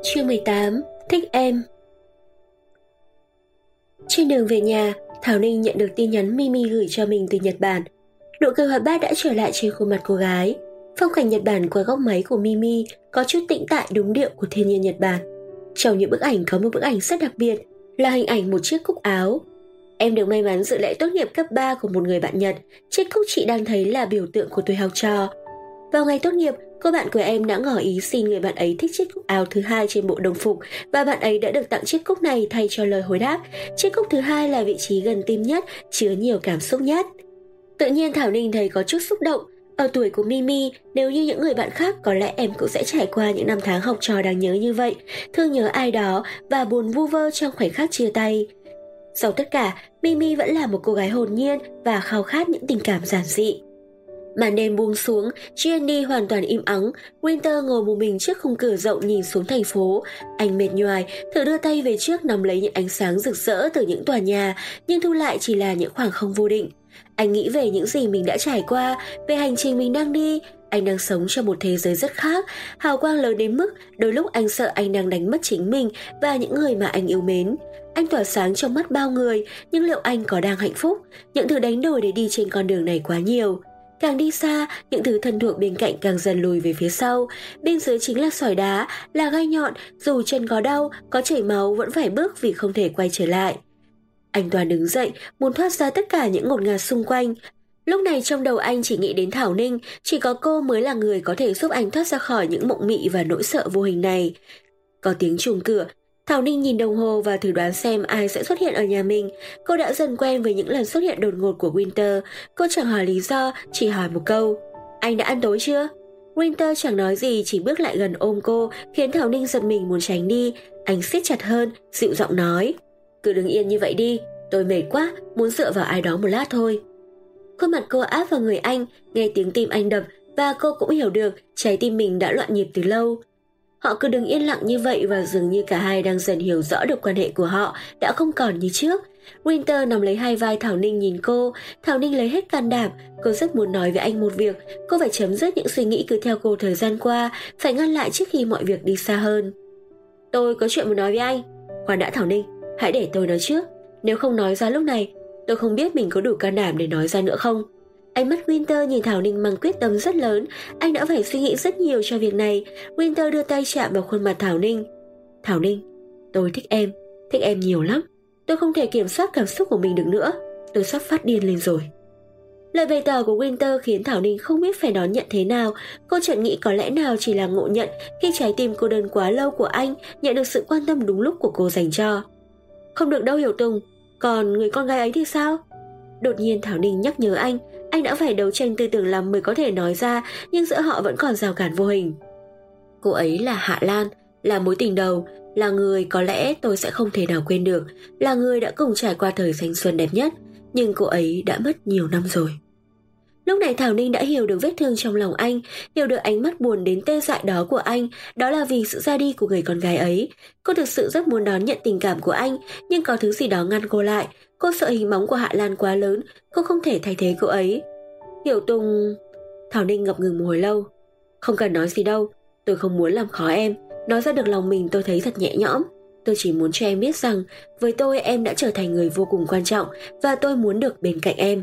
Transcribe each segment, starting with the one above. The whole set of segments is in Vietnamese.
Chương 18. Thích em. Trên đường về nhà, Thảo Ninh nhận được tin nhắn Mimi gửi cho mình từ Nhật Bản. Nụ cười hoạt bát đã trở lại trên khuôn mặt cô gái. Phong cảnh Nhật Bản qua góc máy của Mimi có chút tĩnh tại đúng điệu của thiên nhiên Nhật Bản. Trong những bức ảnh có một bức ảnh rất đặc biệt là hình ảnh một chiếc cúc áo. Em được may mắn dự lễ tốt nghiệp cấp 3 của một người bạn Nhật. Chiếc cúc chị đang thấy là biểu tượng của tuổi học trò. Vào ngày tốt nghiệp, cô bạn của em đã ngỏ ý xin người bạn ấy thích chiếc cúc áo thứ hai trên bộ đồng phục và bạn ấy đã được tặng chiếc cúc này thay cho lời hồi đáp. Chiếc cúc thứ hai là vị trí gần tim nhất, chứa nhiều cảm xúc nhất. Tự nhiên Thảo Ninh thấy có chút xúc động. Ở tuổi của Mimi, nếu như những người bạn khác có lẽ em cũng sẽ trải qua những năm tháng học trò đáng nhớ như vậy, thương nhớ ai đó và buồn vu vơ trong khoảnh khắc chia tay. Sau tất cả, Mimi vẫn là một cô gái hồn nhiên và khao khát những tình cảm giản dị. Màn đêm buông xuống, Jenny hoàn toàn im ắng. Winter ngồi một mình trước khung cửa rộng nhìn xuống thành phố. Anh mệt nhoài, thử đưa tay về trước nắm lấy những ánh sáng rực rỡ từ những tòa nhà, nhưng thu lại chỉ là những khoảng không vô định. Anh nghĩ về những gì mình đã trải qua, về hành trình mình đang đi. Anh đang sống trong một thế giới rất khác, hào quang lớn đến mức đôi lúc anh sợ anh đang đánh mất chính mình và những người mà anh yêu mến. Anh tỏa sáng trong mắt bao người, nhưng liệu anh có đang hạnh phúc? Những thứ đánh đổi để đi trên con đường này quá nhiều. Càng đi xa, những thứ thân thuộc bên cạnh càng dần lùi về phía sau. Bên dưới chính là sỏi đá, là gai nhọn, dù chân có đau, có chảy máu vẫn phải bước vì không thể quay trở lại. Anh Toàn đứng dậy, muốn thoát ra tất cả những ngột ngạt xung quanh. Lúc này trong đầu anh chỉ nghĩ đến Thảo Ninh, chỉ có cô mới là người có thể giúp anh thoát ra khỏi những mộng mị và nỗi sợ vô hình này. Có tiếng chuông cửa. Thảo Ninh nhìn đồng hồ và thử đoán xem ai sẽ xuất hiện ở nhà mình. Cô đã dần quen với những lần xuất hiện đột ngột của Winter. Cô chẳng hỏi lý do, chỉ hỏi một câu: anh đã ăn tối chưa? Winter chẳng nói gì, chỉ bước lại gần ôm cô, khiến Thảo Ninh giật mình muốn tránh đi. Anh siết chặt hơn, dịu giọng nói: cứ đứng yên như vậy đi, tôi mệt quá, muốn dựa vào ai đó một lát thôi. Khuôn mặt cô áp vào người anh, nghe tiếng tim anh đập và cô cũng hiểu được trái tim mình đã loạn nhịp từ lâu. Họ cứ đứng yên lặng như vậy và dường như cả hai đang dần hiểu rõ được quan hệ của họ đã không còn như trước. Winter nằm lấy hai vai Thảo Ninh nhìn cô. Thảo Ninh lấy hết can đảm. Cô rất muốn nói với anh một việc. Cô phải chấm dứt những suy nghĩ cứ theo cô thời gian qua, phải ngăn lại trước khi mọi việc đi xa hơn. Tôi có chuyện muốn nói với anh. Khoan đã Thảo Ninh, hãy để tôi nói trước. Nếu không nói ra lúc này, tôi không biết mình có đủ can đảm để nói ra nữa không. Ánh mắt Winter nhìn Thảo Ninh mang quyết tâm rất lớn. Anh đã phải suy nghĩ rất nhiều cho việc này. Winter đưa tay chạm vào khuôn mặt Thảo Ninh. Thảo Ninh, tôi thích em nhiều lắm. Tôi không thể kiểm soát cảm xúc của mình được nữa. Tôi sắp phát điên lên rồi. Lời bày tỏ của Winter khiến Thảo Ninh không biết phải đón nhận thế nào. Cô chợt nghĩ có lẽ nào chỉ là ngộ nhận khi trái tim cô đơn quá lâu của anh nhận được sự quan tâm đúng lúc của cô dành cho. Không được đâu Hiểu Tùng. Còn người con gái ấy thì sao? Đột nhiên Thảo Ninh nhắc nhớ anh đã phải đấu tranh tư tưởng lắm mới có thể nói ra, nhưng giữa họ vẫn còn rào cản vô hình. Cô ấy là Hạ Lan, là mối tình đầu, là người có lẽ tôi sẽ không thể nào quên được, là người đã cùng trải qua thời thanh xuân đẹp nhất, nhưng cô ấy đã mất nhiều năm rồi. Lúc này Thảo Ninh đã hiểu được vết thương trong lòng anh, hiểu được ánh mắt buồn đến tê dại đó của anh, đó là vì sự ra đi của người con gái ấy. Cô thực sự rất muốn đón nhận tình cảm của anh, nhưng có thứ gì đó ngăn cô lại. Cô sợ hình bóng của Hạ Lan quá lớn, cô không thể thay thế cô ấy. Hiểu Tùng... Thảo Ninh ngập ngừng một hồi lâu. Không cần nói gì đâu, tôi không muốn làm khó em. Nói ra được lòng mình tôi thấy thật nhẹ nhõm. Tôi chỉ muốn cho em biết rằng với tôi em đã trở thành người vô cùng quan trọng và tôi muốn được bên cạnh em.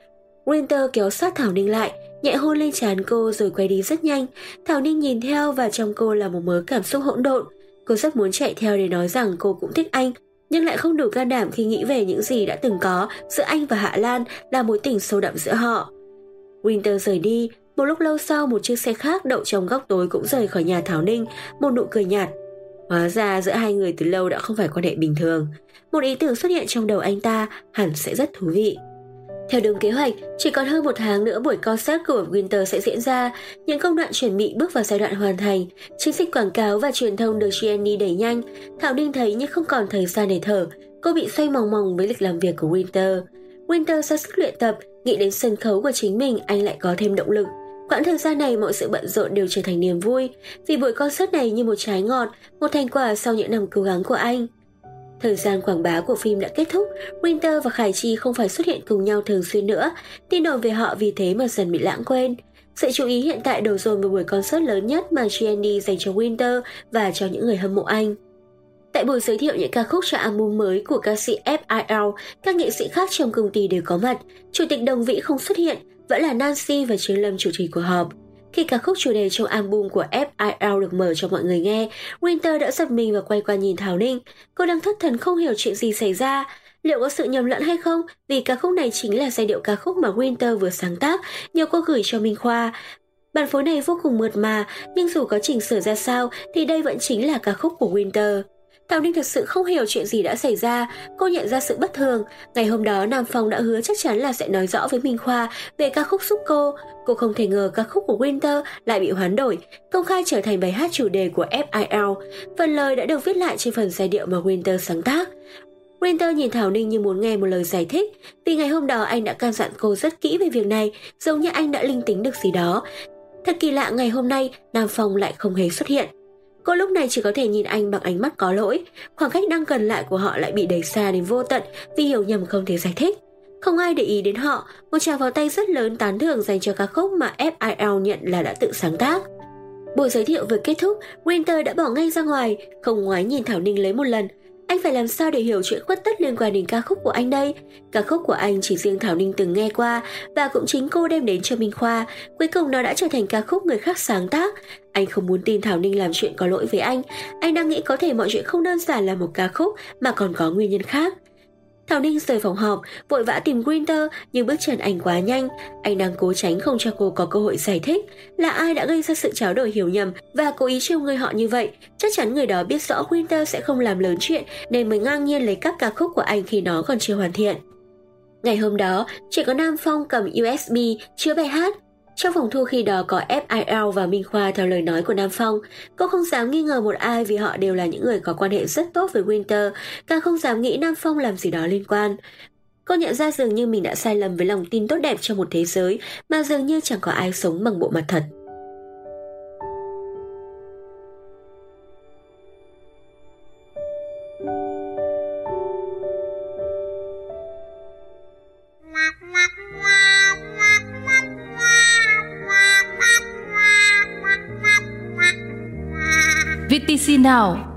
Winter kéo sát Thảo Ninh lại, nhẹ hôn lên trán cô rồi quay đi rất nhanh. Thảo Ninh nhìn theo và trong cô là một mớ cảm xúc hỗn độn. Cô rất muốn chạy theo để nói rằng cô cũng thích anh, nhưng lại không đủ can đảm khi nghĩ về những gì đã từng có giữa anh và Hạ Lan, là mối tình sâu đậm giữa họ. Winter rời đi. Một lúc lâu sau, một chiếc xe khác đậu trong góc tối cũng rời khỏi nhà Thảo Ninh, một nụ cười nhạt. Hóa ra giữa hai người từ lâu đã không phải quan hệ bình thường. Một ý tưởng xuất hiện trong đầu anh ta, hẳn sẽ rất thú vị. Theo đúng kế hoạch, chỉ còn hơn một tháng nữa buổi concert của Winter sẽ diễn ra. Những công đoạn chuẩn bị bước vào giai đoạn hoàn thành. Chiến dịch quảng cáo và truyền thông được Jenny đẩy nhanh. Thảo Ninh thấy nhưng không còn thời gian để thở. Cô bị xoay mòng mòng với lịch làm việc của Winter. Winter ra sức luyện tập, nghĩ đến sân khấu của chính mình anh lại có thêm động lực. Quãng thời gian này mọi sự bận rộn đều trở thành niềm vui, vì buổi concert này như một trái ngọt, một thành quả sau những năm cố gắng của anh. Thời gian quảng bá của phim đã kết thúc, Winter và Khải Chi không phải xuất hiện cùng nhau thường xuyên nữa, tin đồn về họ vì thế mà dần bị lãng quên. Sự chú ý hiện tại đổ dồn vào buổi concert lớn nhất mà GND dành cho Winter và cho những người hâm mộ anh. Tại buổi giới thiệu những ca khúc cho album mới của ca sĩ FIL, các nghệ sĩ khác trong công ty đều có mặt. Chủ tịch Đồng Vĩ không xuất hiện, vẫn là Nancy và Trương Lâm chủ trì cuộc họp. Khi ca khúc chủ đề trong album của FIL được mở cho mọi người nghe, Winter đã giật mình và quay qua nhìn Thảo Ninh. Cô đang thất thần không hiểu chuyện gì xảy ra. Liệu có sự nhầm lẫn hay không? Vì ca khúc này chính là giai điệu ca khúc mà Winter vừa sáng tác, nhờ cô gửi cho Minh Khoa. Bản phối này vô cùng mượt mà, nhưng dù có chỉnh sửa ra sao thì đây vẫn chính là ca khúc của Winter. Thảo Ninh thật sự không hiểu chuyện gì đã xảy ra, cô nhận ra sự bất thường. Ngày hôm đó Nam Phong đã hứa chắc chắn là sẽ nói rõ với Minh Khoa về ca khúc giúp cô. Cô không thể ngờ ca khúc của Winter lại bị hoán đổi, công khai trở thành bài hát chủ đề của FIL. Phần lời đã được viết lại trên phần giai điệu mà Winter sáng tác. Winter nhìn Thảo Ninh như muốn nghe một lời giải thích, vì ngày hôm đó anh đã căn dặn cô rất kỹ về việc này, giống như anh đã linh tính được gì đó. Thật kỳ lạ, ngày hôm nay Nam Phong lại không hề xuất hiện. Cô lúc này chỉ có thể nhìn anh bằng ánh mắt có lỗi, khoảng cách đang gần lại của họ lại bị đẩy xa đến vô tận vì hiểu nhầm không thể giải thích. Không ai để ý đến họ, một tràng pháo tay rất lớn tán thưởng dành cho ca khúc mà FIL nhận là đã tự sáng tác. Buổi giới thiệu vừa kết thúc, Winter đã bỏ ngay ra ngoài, không ngoái nhìn Thảo Ninh lấy một lần. Anh phải làm sao để hiểu chuyện khuất tất liên quan đến ca khúc của anh đây? Ca khúc của anh chỉ riêng Thảo Ninh từng nghe qua và cũng chính cô đem đến cho Minh Khoa. Cuối cùng nó đã trở thành ca khúc người khác sáng tác. Anh không muốn tin Thảo Ninh làm chuyện có lỗi với anh. Anh đang nghĩ có thể mọi chuyện không đơn giản là một ca khúc mà còn có nguyên nhân khác. Thảo Ninh rời phòng họp, vội vã tìm Winter nhưng bước chân anh quá nhanh. Anh đang cố tránh không cho cô có cơ hội giải thích là ai đã gây ra sự tráo đổi hiểu nhầm và cố ý trêu người họ như vậy. Chắc chắn người đó biết rõ Winter sẽ không làm lớn chuyện nên mới ngang nhiên lấy các ca khúc của anh khi nó còn chưa hoàn thiện. Ngày hôm đó, chỉ có Nam Phong cầm USB chứa bài hát. Trong phòng thu khi đó có FIL và Minh Khoa theo lời nói của Nam Phong. Cô không dám nghi ngờ một ai vì họ đều là những người có quan hệ rất tốt với Winter, càng không dám nghĩ Nam Phong làm gì đó liên quan. Cô nhận ra dường như mình đã sai lầm với lòng tin tốt đẹp trong một thế giới mà dường như chẳng có ai sống bằng bộ mặt thật. VTC Now